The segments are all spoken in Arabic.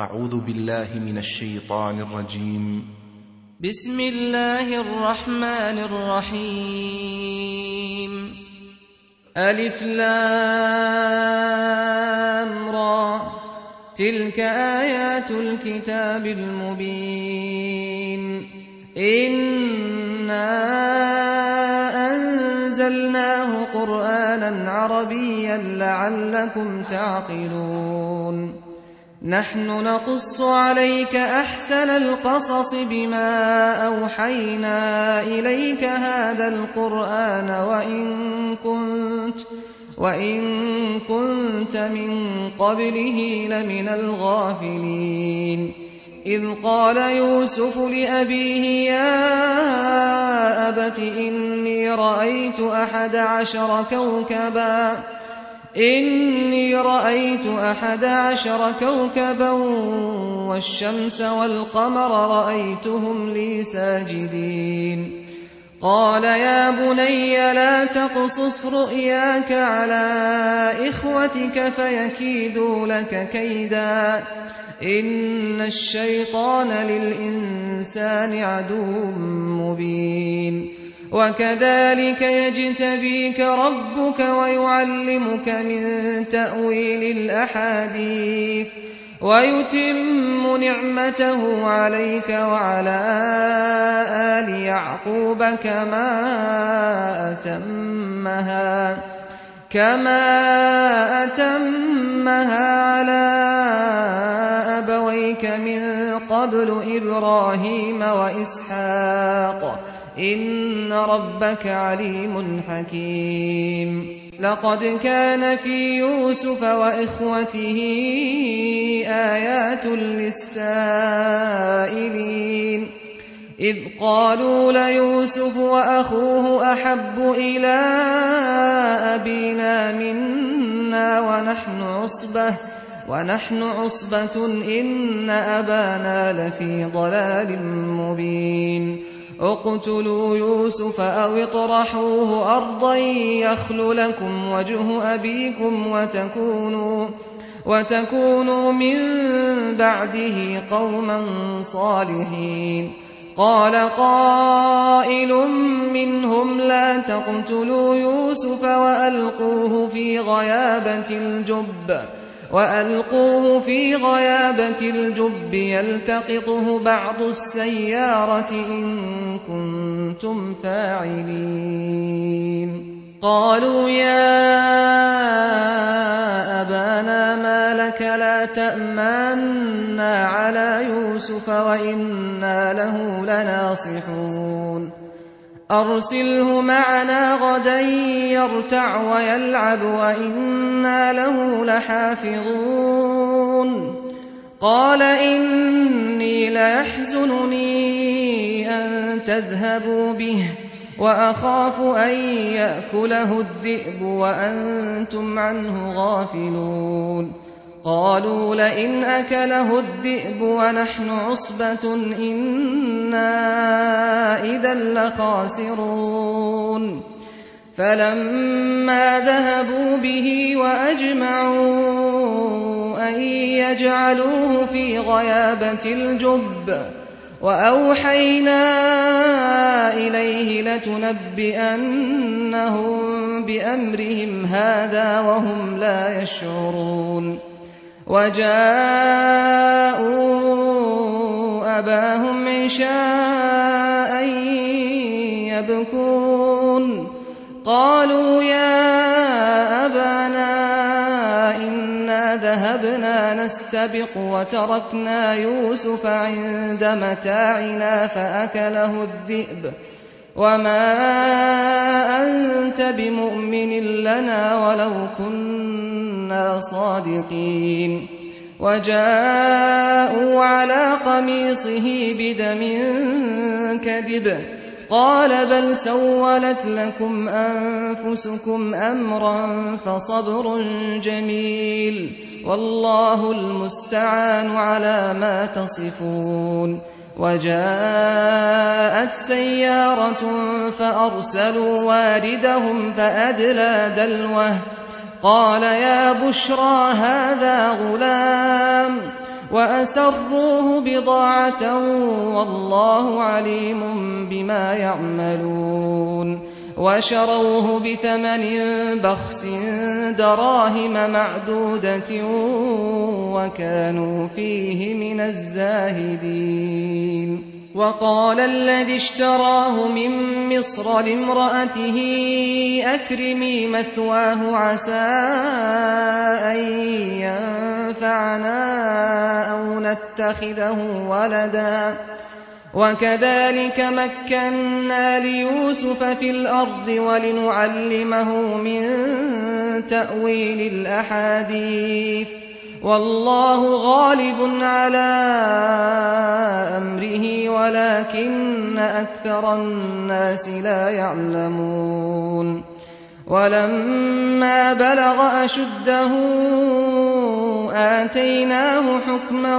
أعوذ بالله من الشيطان الرجيم. بسم الله الرحمن الرحيم. ألف لام را، تلك آيات الكتاب المبين. إنا أنزلناه قرآنا عربيا لعلكم تعقلون. نحن نقص عليك أحسن القصص بما أوحينا إليك هذا القرآن وإن كنت من قبله لمن الغافلين. إذ قال يوسف لأبيه يا أبت إني رأيت 11 كوكبا والشمس والقمر رأيتهم لي ساجدين. قال يا بني لا تقصص رؤياك على إخوتك فيكيدوا لك كيدا، إن الشيطان للإنسان عدو مبين. وكذلك يجتبيك ربك ويعلمك من تأويل الأحاديث ويتم نعمته عليك وعلى آل يعقوب كما أتمها على أبويك من قبل إبراهيم وإسحاق إن ربك عليم حكيم. لقد كان في يوسف وإخوته آيات للسائلين، إذ قالوا ليوسف وأخوه أحب إلى أبينا منا ونحن عصبة إن أبانا لفي ضلال مبين. اقتلوا يوسف أو اطرحوه أرضا يخل لكم وجه أبيكم وتكونوا من بعده قوما صالحين. قال قائل منهم لا تقتلوا يوسف وألقوه في غيابة الجب يلتقطه بعض السيارة إن كنتم فاعلين. قالوا يا أبانا ما لك لا تأمنا على يوسف وإنا له لناصحون. أرسله معنا غدا يرتع ويلعب وإنا له لحافظون. قال إني ليحزنني أن تذهبوا به وأخاف أن يأكله الذئب وأنتم عنه غافلون. قالوا لئن أكله الذئب ونحن عصبة إنا إذا لخاسرون. فلما ذهبوا به وأجمعوا أن يجعلوه في غيابة الجب وأوحينا إليه لتنبئنهم بأمرهم هذا وهم لا يشعرون. وجاءوا أباهم عشاء يبكون. قالوا يا أبانا إنا ذهبنا نستبق وتركنا يوسف عند متاعنا فأكله الذئب وما أنت بمؤمن لنا ولو كنا صادقين. وجاءوا على قميصه بدم كذب قال بل سولت لكم أنفسكم أمرا فصبر جميل والله المستعان على ما تصفون. وجاءت سيارة فأرسلوا واردهم فأدلى دلوه قال يا بشرى هذا غلام وأسروه بضاعة والله عليم بما يعملون وشروه بثمن بخس دراهم معدودة وكانوا فيه من الزاهدين وقال الذي اشتراه من مصر لامرأته أكرمي مثواه عسى أن ينفعنا أو نتخذه ولدا وكذلك مكنا ليوسف في الأرض ولنعلمه من تأويل الأحاديث والله غالب على أمره ولكن أكثر الناس لا يعلمون ولما بلغ أشده آتيناه حكما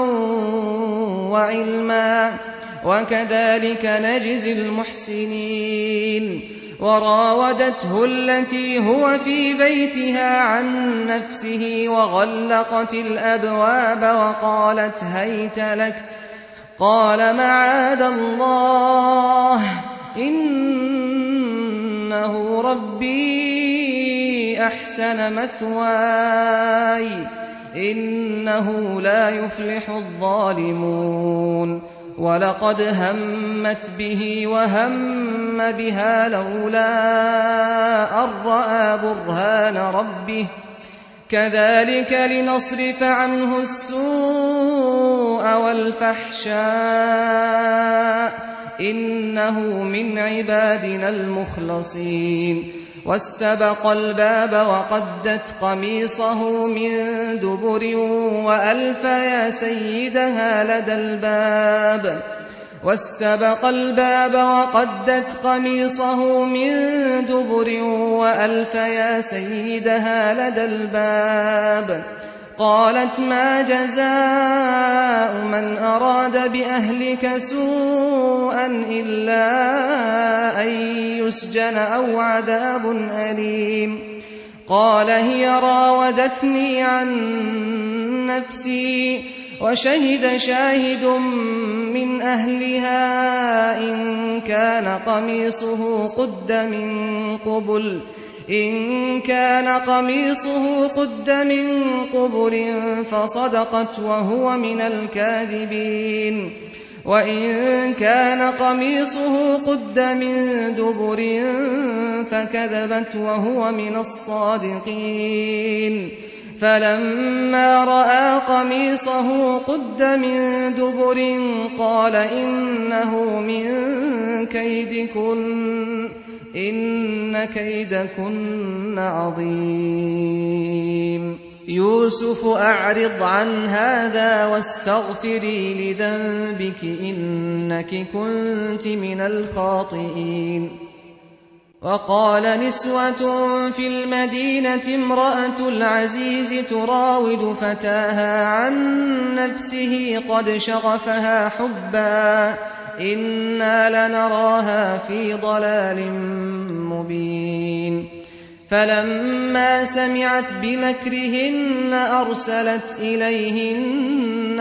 وعلما وكذلك نجزي المحسنين وراودته التي هو في بيتها عن نفسه وغلقت الأبواب وقالت هيت لك قال معاذ الله إنه ربي أحسن مثواي إنه لا يفلح الظالمون ولقد همت به وهم بها لولا أن رأى برهان ربه كذلك لنصرف عنه السوء والفحشاء إنه من عبادنا المخلصين واستبق الباب وقدت قميصه من دبر وألف يا سيدها لدى الباب واستبق الباب وقدت قميصه من دبر وألف يا سيدها لدى الباب قالت ما جزاء من أراد بأهلك سوءا إلا أن يسجن أو عذاب أليم قال هي راودتني عن نفسي وشهد شاهد من أهلها إن كان قميصه قد من قبل فصدقت وهو من الكاذبين وإن كان قميصه قد من دبر فكذبت وهو من الصادقين فلما رأى قميصه قد من دبر قال إنه من كيدكن إن كيدكن عظيم يوسف أعرض عن هذا واستغفري لذنبك إنك كنت من الخاطئين وقال نسوة في المدينة امرأة العزيز تراود فتاها عن نفسه قد شغفها حبا إنا لنراها في ضلال مبين فلما سمعت بمكرهن أرسلت إليهن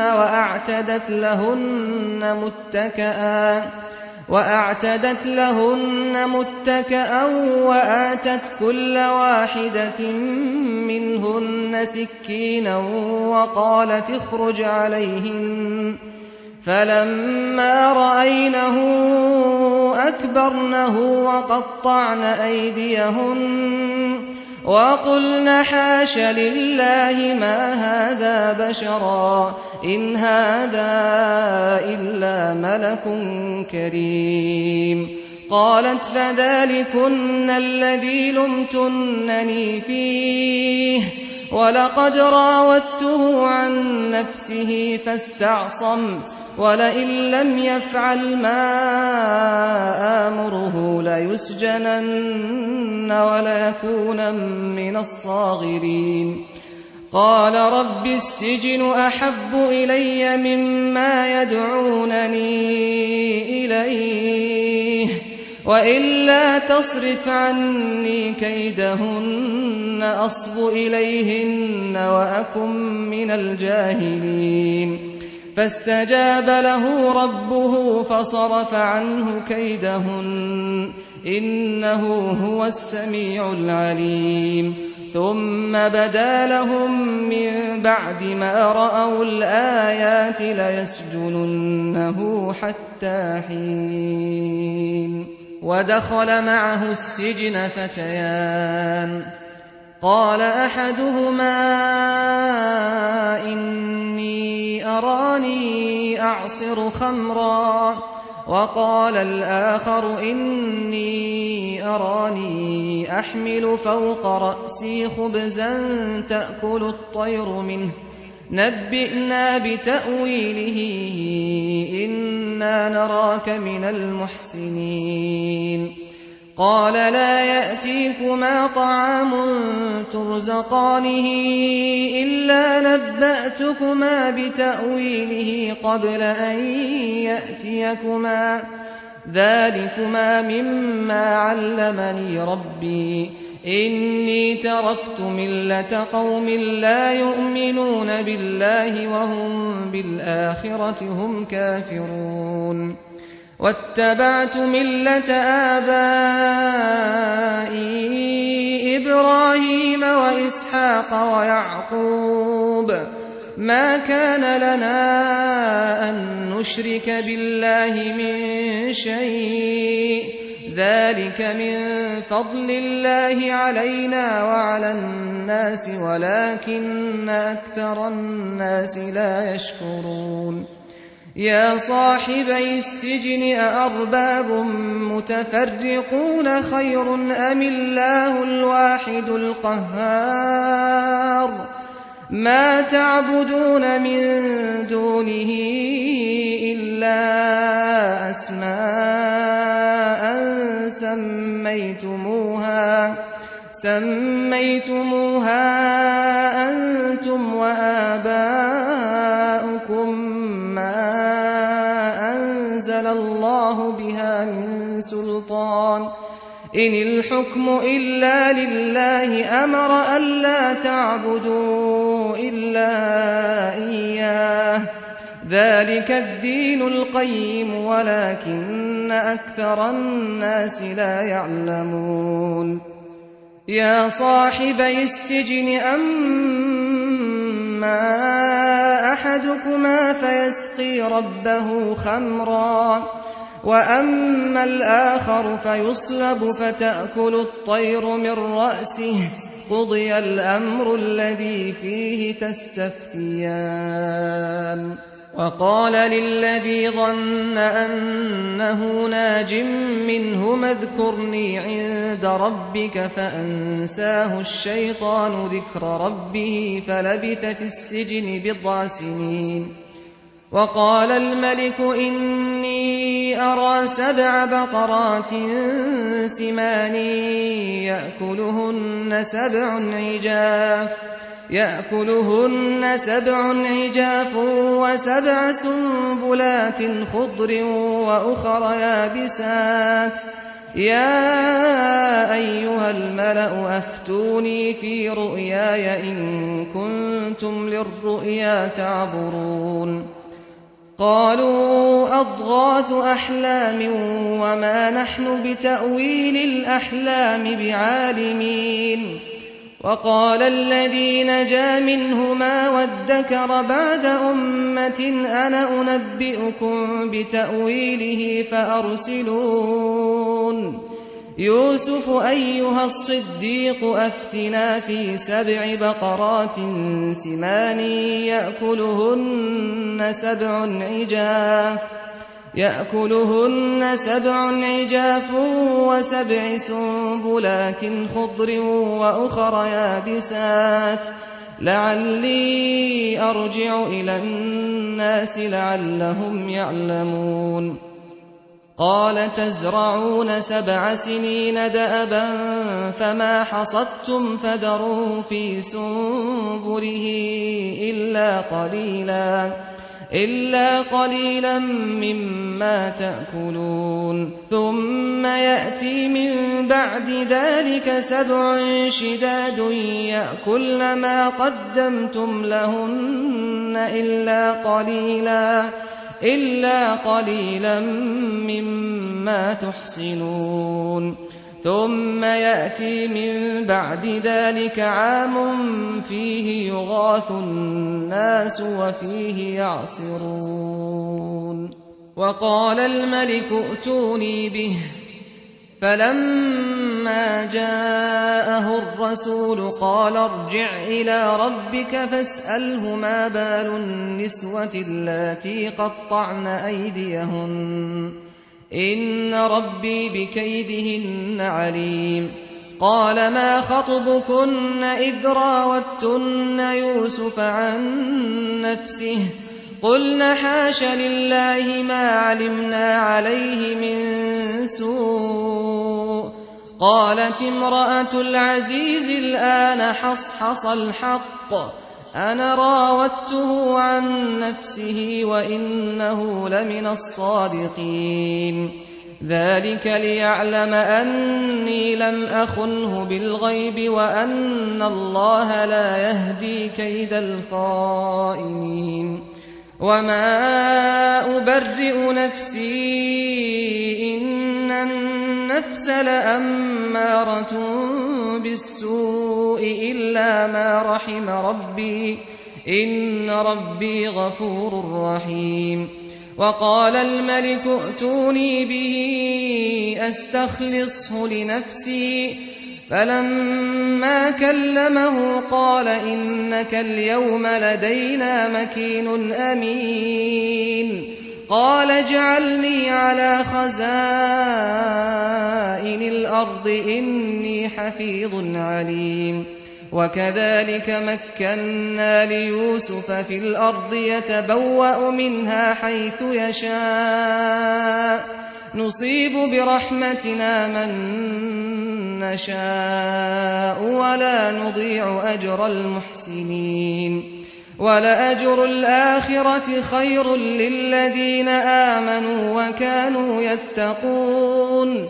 وأعتدت لهن متكئا وآتت كل واحدة منهن سكينا وقالت اخرج عليهن فلما رأينه أكبرنه وقطعن أيديهن وقلن حاش لله ما هذا بشرا إن هذا إلا ملك كريم قالت فذلكن الذي لمتنني فيه ولقد راودته عن نفسه فاستعصم ولئن لم يفعل ما آمره ليسجنن وليكون من الصاغرين قال رب السجن أحب إلي مما يدعونني إليه وإلا تصرف عني كيدهن أصب إليهن وأكن من الجاهلين فاستجاب له ربه فصرف عنه كيدهن إنه هو السميع العليم ثم بدا لهم من بعد ما رأوا الآيات ليسجننه حتى حين ودخل معه السجن فتيان قال أحدهما إني أراني أعصر خمرا وقال الآخر إني أراني أحمل فوق رأسي خبزا تأكل الطير منه نبئنا بتأويله إنا نراك من المحسنين قال لا يأتيكما طعام ترزقانه إلا نبأتكما بتأويله قبل أن يأتيكما ذلكما مما علمني ربي إني تركت ملة قوم لا يؤمنون بالله وهم بالآخرة هم كافرون واتبعت ملة آبائي إبراهيم وإسحاق ويعقوب ما كان لنا أن نشرك بالله من شيء ذلك من فضل الله علينا وعلى الناس ولكن أكثر الناس لا يشكرون يا صاحبي السجن أأرباب متفرقون خير أم الله الواحد القهار ما تعبدون من دونه إلا أسماء سميتموها أنتم وآباؤكم ما أنزل الله بها من سلطان إن الحكم إلا لله أمر ألا تعبدوا إلا إياه ذلك الدين القيم ولكن أكثر الناس لا يعلمون يا صاحبي السجن أما أحدكما فيسقي ربه خمرا وأما الآخر فيصلب فتأكل الطير من رأسه قضي الأمر الذي فيه تستفتيان وقال للذي ظن أنه ناج منهما اذكرني عند ربك فأنساه الشيطان ذكر ربه فلبث في السجن بضع سنين وقال الملك إني أرى 7 بقرات سمان يأكلهن 7 عجاف و7 سنبلات خضر وأخر يابسات يا أيها الملأ أفتوني في رؤياي إن كنتم للرؤيا تعبرون قالوا أضغاث أحلام وما نحن بتأويل الأحلام بعالمين وقال الذي نجا منهما وادكر بعد أمة أنا أنبئكم بتأويله فأرسلون يوسف أيها الصديق أفتنا في 7 بقرات سمان يأكلهن 7 عجاف و7 سنبلات خضر وأخر يابسات لعلي أرجع إلى الناس لعلهم يعلمون قال تزرعون 7 سنين دأبا فما حصدتم فذروه في سنبله إلا قليلا إلا قليلا مما تأكلون ثم يأتي من بعد ذلك 7 شداد يأكلن ما قدمتم لهن إلا قليلا مما تحصنون ثم يأتي من بعد ذلك عام فيه يغاث الناس وفيه يعصرون وقال الملك ائتوني به فلما جاءه الرسول قال ارجع إلى ربك فاسأله ما بال النسوة اللاتي قطعن أيديهن إن ربي بكيدهن عليم قال ما خطبكن إذ راوتن يوسف عن نفسه قلن حاش لله ما علمنا عليه من سوء قالت امرأة العزيز الآن حصحص الحق أنا راودته عن نفسه وإنه لمن الصادقين ذلك ليعلم أني لم أخنه بالغيب وأن الله لا يهدي كيد الخائنين وما أبرئ نفسي إن النفس لأمارة بالسوء إلا ما رحم ربي إن ربي غفور رحيم وقال الملك ائتوني به أستخلصه لنفسي فلما كلمه قال إنك اليوم لدينا مكين أمين قال اجعلني على خزائن الأرض إني حفيظ عليم وكذلك مكنا ليوسف في الأرض يتبوأ منها حيث يشاء نصيب برحمتنا من نشاء ولا نضيع أجر المحسنين ولأجر الآخرة خير للذين آمنوا وكانوا يتقون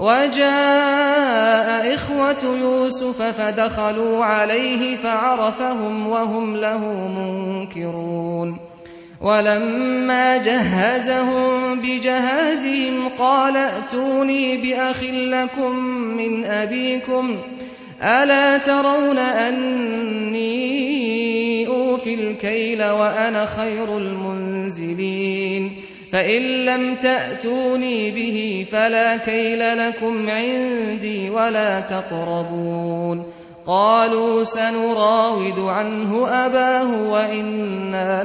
وجاء إخوة يوسف فدخلوا عليه فعرفهم وهم له منكرون ولما جهزهم بجهازهم قال ائتوني بأخ لكم من أبيكم ألا ترون أني أوفي الكيل وأنا خير المنزلين فإن لم تأتوني به فلا كيل لكم عندي ولا تقربون قالوا سنراود عنه أباه وإنا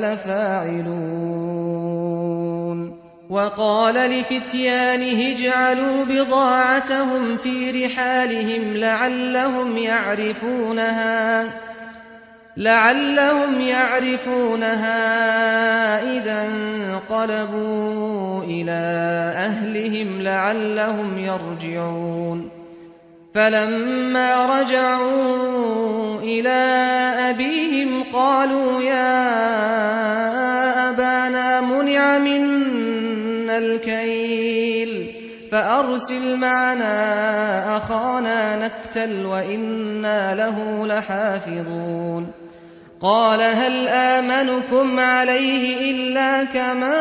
لفاعلون وقال لفتيانه اجعلوا بضاعتهم في رحالهم لعلهم يعرفونها إذا انقلبوا إلى أهلهم لعلهم يرجعون فلما رجعوا إلى أبيهم قالوا يا أبانا منع منا الكيل فأرسل معنا أخانا نكتل وإنا له لحافظون قال هل آمنكم عليه إلا كما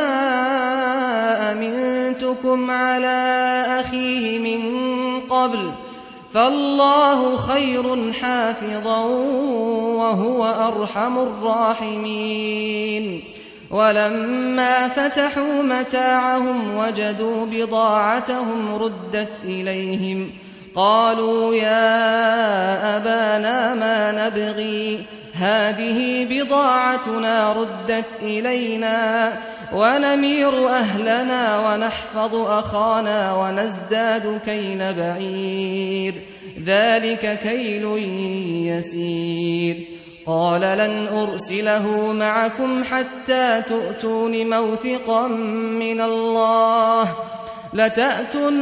أمنتكم على أخيه من قبل فالله خير حافظا وهو أرحم الراحمين ولما فتحوا متاعهم وجدوا بضاعتهم ردت إليهم قالوا يا أبانا ما نبغي هذه بضاعتنا ردت إلينا ونمير أهلنا ونحفظ أخانا ونزداد كيل بعير ذلك كيل يسير قال لن أرسله معكم حتى تؤتون موثقا من الله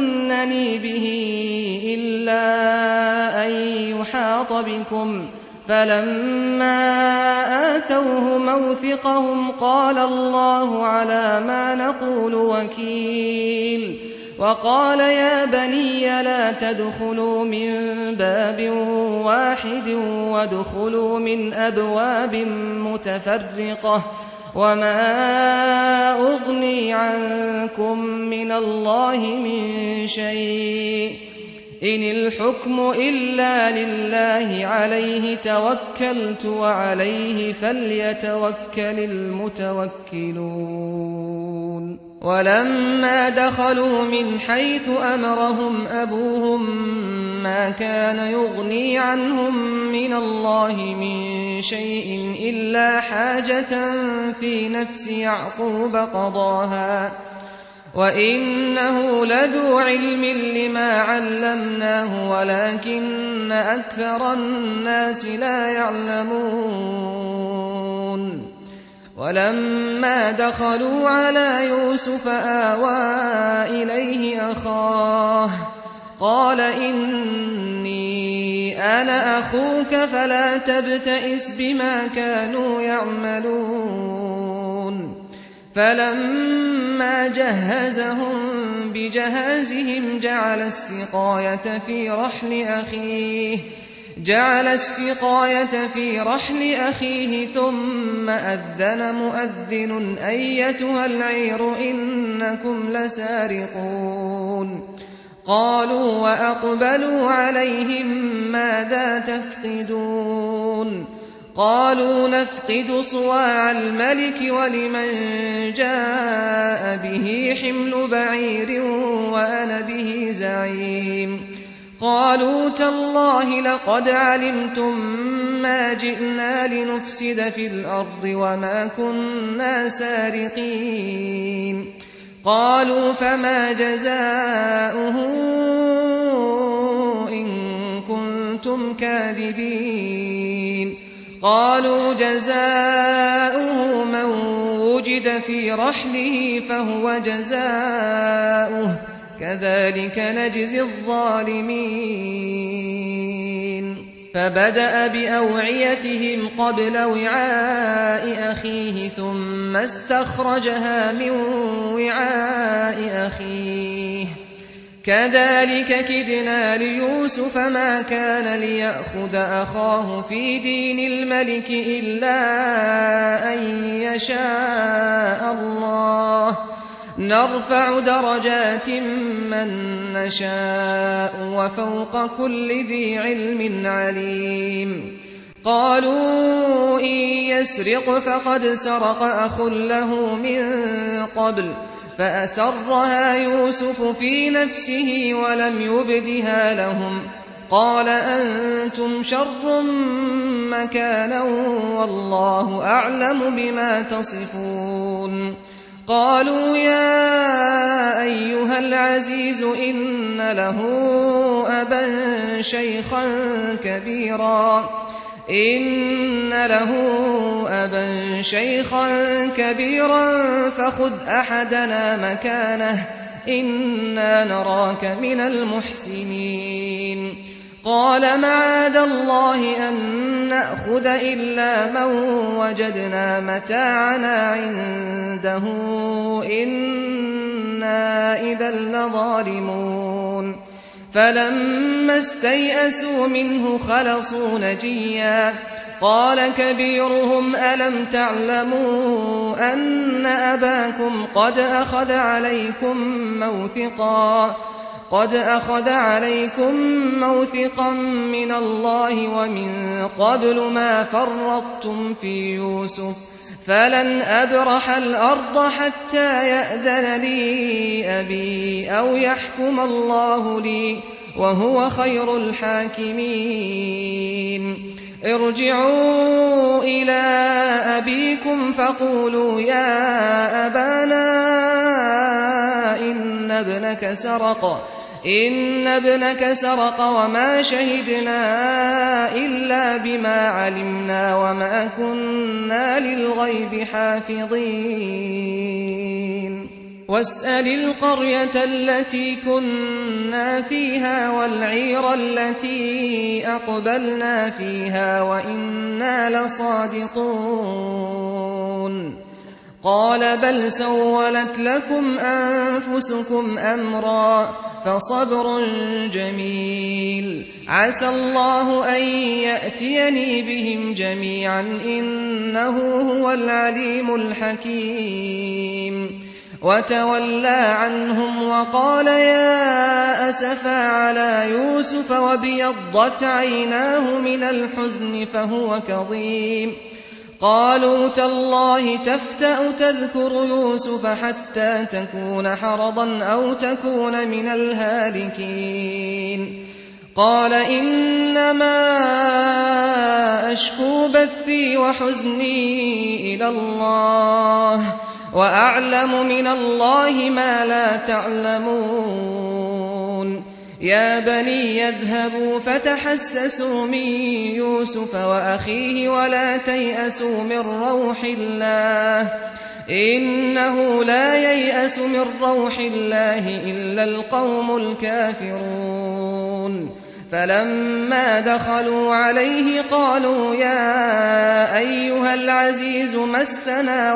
لتأتونني به إلا أن يحاط بكم فلما آتوه موثقهم قال الله على ما نقول وكيل وقال يا بني لا تدخلوا من باب واحد وادخلوا من أبواب متفرقة وما أغني عنكم من الله من شيء إن الحكم إلا لله عليه توكلت وعليه فليتوكل المتوكلون ولما دخلوا من حيث أمرهم أبوهم ما كان يغني عنهم من الله من شيء إلا حاجة في نفس يعقوب قضاها وإنه لذو علم لما علمناه ولكن أكثر الناس لا يعلمون ولما دخلوا على يوسف آوى إليه أخاه قال إني أنا أخوك فلا تبتئس بما كانوا يعملون فلما جهزهم بجهازهم جعل السقاية في رحل أخيه ثم أذن مؤذن أيتها العير إنكم لسارقون قالوا وأقبلوا عليهم ماذا تفقدون قالوا نفقد صواع الملك ولمن جاء به حمل بعير وأنا به زعيم قالوا تالله لقد علمتم ما جئنا لنفسد في الأرض وما كنا سارقين قالوا فما جزاؤه إن كنتم كاذبين قالوا جزاؤه من وجد في رحله فهو جزاؤه كذلك نجزي الظالمين فبدأ بأوعيتهم قبل وعاء أخيه ثم استخرجها من وعاء أخيه كذلك كدنا ليوسف ما كان ليأخذ أخاه في دين الملك إلا أن يشاء الله نرفع درجات من نشاء وفوق كل ذي علم عليم قالوا إن يسرق فقد سرق أخ له من قبل فأسرها يوسف في نفسه ولم يبدها لهم قال أنتم شر مكانا والله أعلم بما تصفون قالوا يا أيها العزيز إن له أبا شيخا كبيرا فخذ أحدنا مكانه إنا نراك من المحسنين قال معاذ الله أن نأخذ إلا من وجدنا متاعنا عنده إنا إذا لظالمون فلما استيئسوا منه خلصوا نجيا قال كبيرهم ألم تعلموا أن أباكم قد أخذ عليكم موثقا من الله ومن قبل ما فرطتم في يوسف فلن أبرح الأرض حتى يأذن لي أبي أو يحكم الله لي وهو خير الحاكمين ارجعوا إلى أبيكم فقولوا يا أبانا إن ابنك سرق وما شهدنا إلا بما علمنا وما كنا للغيب حافظين واسأل القرية التي كنا فيها والعير التي أقبلنا فيها وإنا لصادقون قال بل سولت لكم أنفسكم أمرا فصبر جميل عسى الله أن يأتيني بهم جميعا إنه هو العليم الحكيم وتولى عنهم وقال يا أسفا على يوسف وابيضت عيناه من الحزن فهو كظيم قالوا تالله تفتأ تذكر يوسف حتى تكون حرضا أو تكون من الهالكين قال إنما أشكو بثي وحزني إلى الله وأعلم من الله ما لا تعلمون يا بني يذهبوا فتحسسوا من يوسف وأخيه ولا تيأسوا من روح الله إنه لا ييأس من روح الله إلا القوم الكافرون فلما دخلوا عليه قالوا يا أيها العزيز مسنا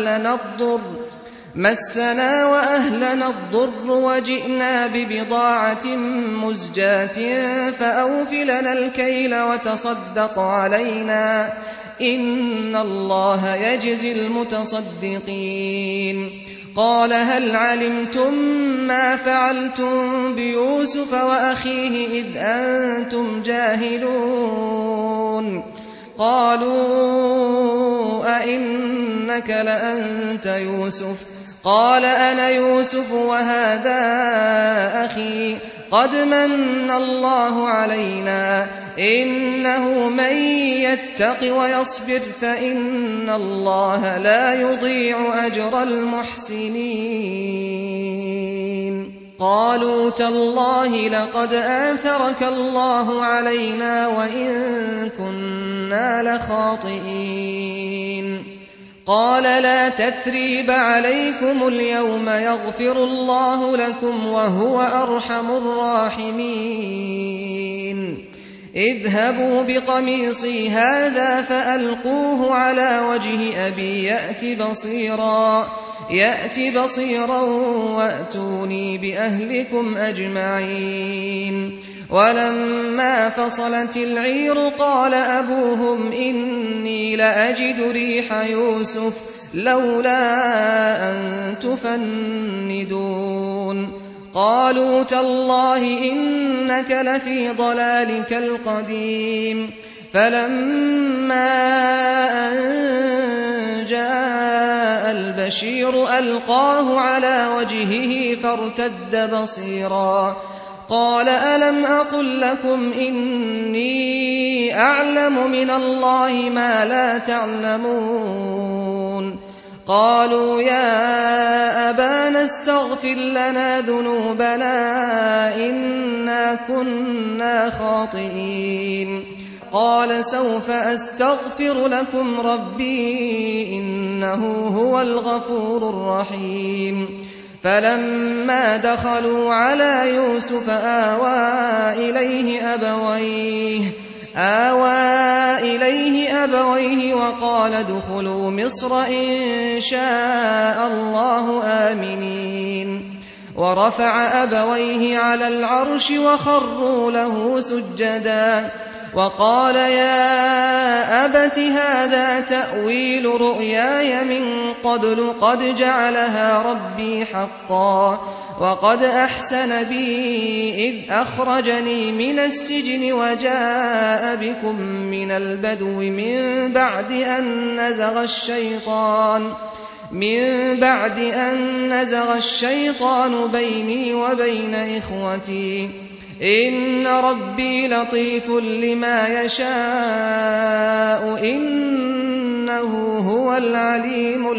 وأهلنا الضر وجئنا ببضاعة مزجاة فأوف لنا الكيل وتصدق علينا إن الله يجزي المتصدقين قال هل علمتم ما فعلتم بيوسف وأخيه إذ أنتم جاهلون قالوا أئنك لأنت يوسف قال أنا يوسف وهذا أخي قد من الله علينا إنه من يتق ويصبر فإن الله لا يضيع أجر المحسنين قالوا تالله لقد آثرك الله علينا وإن كنا لخاطئين قال لا تثريب عليكم اليوم يغفر الله لكم وهو أرحم الراحمين اذهبوا بقميصي هذا فألقوه على وجه أبي يأت بصيرا وأتوني بأهلكم أجمعين ولما فصلت العير قال أبوهم إني لأجد ريح يوسف لولا أن تفندون قالوا تالله إنك لفي ضلالك القديم فلما أن جاء البشير ألقاه على وجهه فارتد بصيرا قال ألم أقل لكم إني أعلم من الله ما لا تعلمون قالوا يا أبانا استغفر لنا ذنوبنا إنا كنا خاطئين قال سوف أستغفر لكم ربي إنه هو الغفور الرحيم فلما دخلوا على يوسف آوى إليه أبويه وقال ادخلوا مصر إن شاء الله آمنين ورفع أبويه على العرش وخروا له سجدا وقال يا أبت هذا تأويل رؤياي من قبل قد جعلها ربي حقا وقد أحسن بي إذ أخرجني من السجن وجاء بكم من البدو من بعد أن نزغ الشيطان بيني وبين إخوتي إن ربي لطيف لما يشاء إنه هو العليم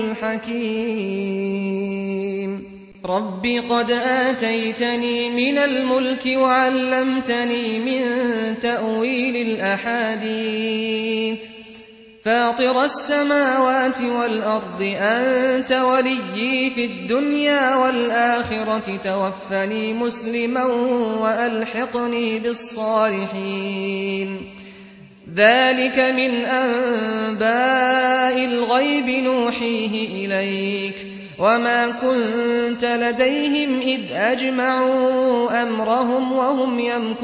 الحكيم رب قد آتيتني من الملك وعلمتني من تأويل الأحاديث فاطر السماوات والأرض أنت وليي في الدنيا والآخرة توفني مسلما وألحقني بالصالحين ذلك من أنباء الغيب نوحيه إليك وما كنت لديهم إذ أجمعوا أمرهم وهم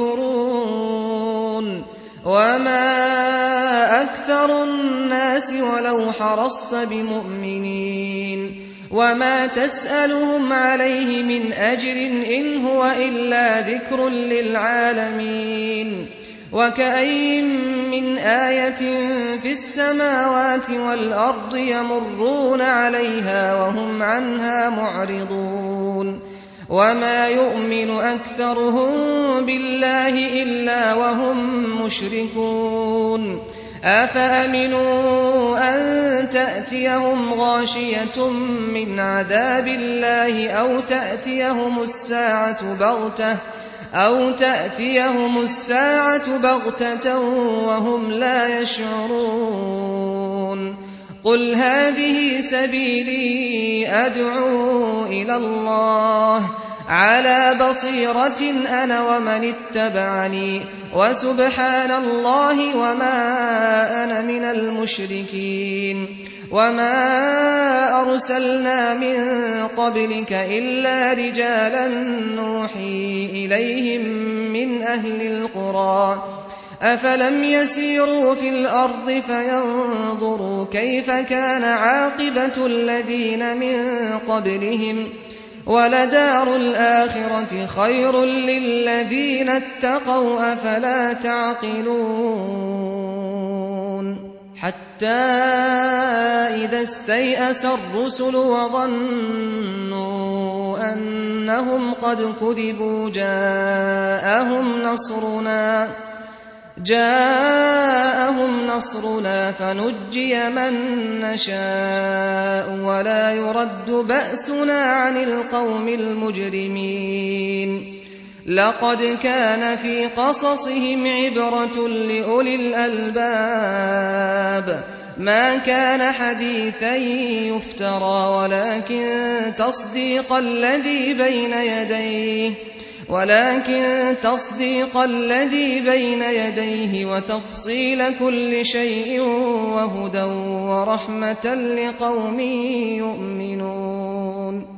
يمكرون وما أكثر الناس ولو حرصت بمؤمنين وما تسألهم عليه من أجر إن هو إلا ذكر للعالمين وكأي من آية في السماوات والأرض يمرون عليها وهم عنها معرضون وما يؤمن أكثرهم بالله إلا وهم مشركون أفأمنوا أن تأتيهم غاشية من عذاب الله أو تأتيهم الساعة بغتة وهم لا يشعرون قل هذه سبيلي أدعو إلى الله على بصيرة أنا ومن اتبعني وسبحان الله وما أنا من المشركين وما أرسلنا من قبلك إلا رجالا نوحي إليهم من أهل القرى أفلم يسيروا في الأرض فينظروا كيف كان عاقبة الذين من قبلهم ولدار الآخرة خير للذين اتقوا أفلا تعقلون حتى إذا استيأس الرسل وظنوا أنهم قد كذبوا جاءهم نصرنا فنجي من نشاء ولا يرد بأسنا عن القوم المجرمين لقد كان في قصصهم عبرة لأولي الألباب ما كان حديثا يفترى ولكن تصديق الذي بين يديه وتفصيل كل شيء وهدى ورحمة لقوم يؤمنون